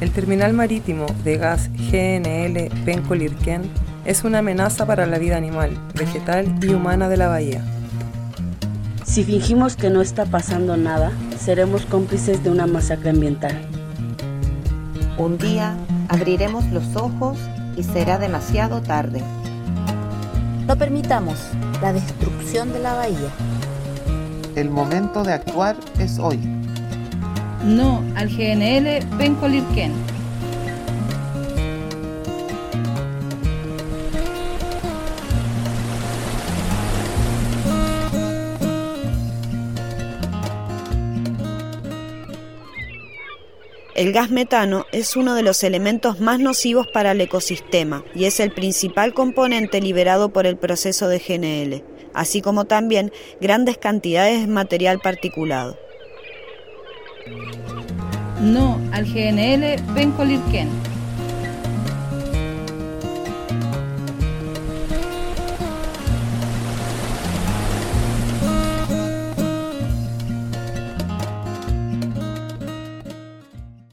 El terminal marítimo de gas GNL Penco-Lirquén es una amenaza para la vida animal, vegetal y humana de la bahía. Si fingimos que no está pasando nada, seremos cómplices de una masacre ambiental. Un día abriremos los ojos y será demasiado tarde. No permitamos la destrucción de la bahía. El momento de actuar es hoy. No al GNL Penco-Lirquén. El gas metano es uno de los elementos más nocivos para el ecosistema y es el principal componente liberado por el proceso de GNL, así como también grandes cantidades de material particulado. No al GNL Penco-Lirquén.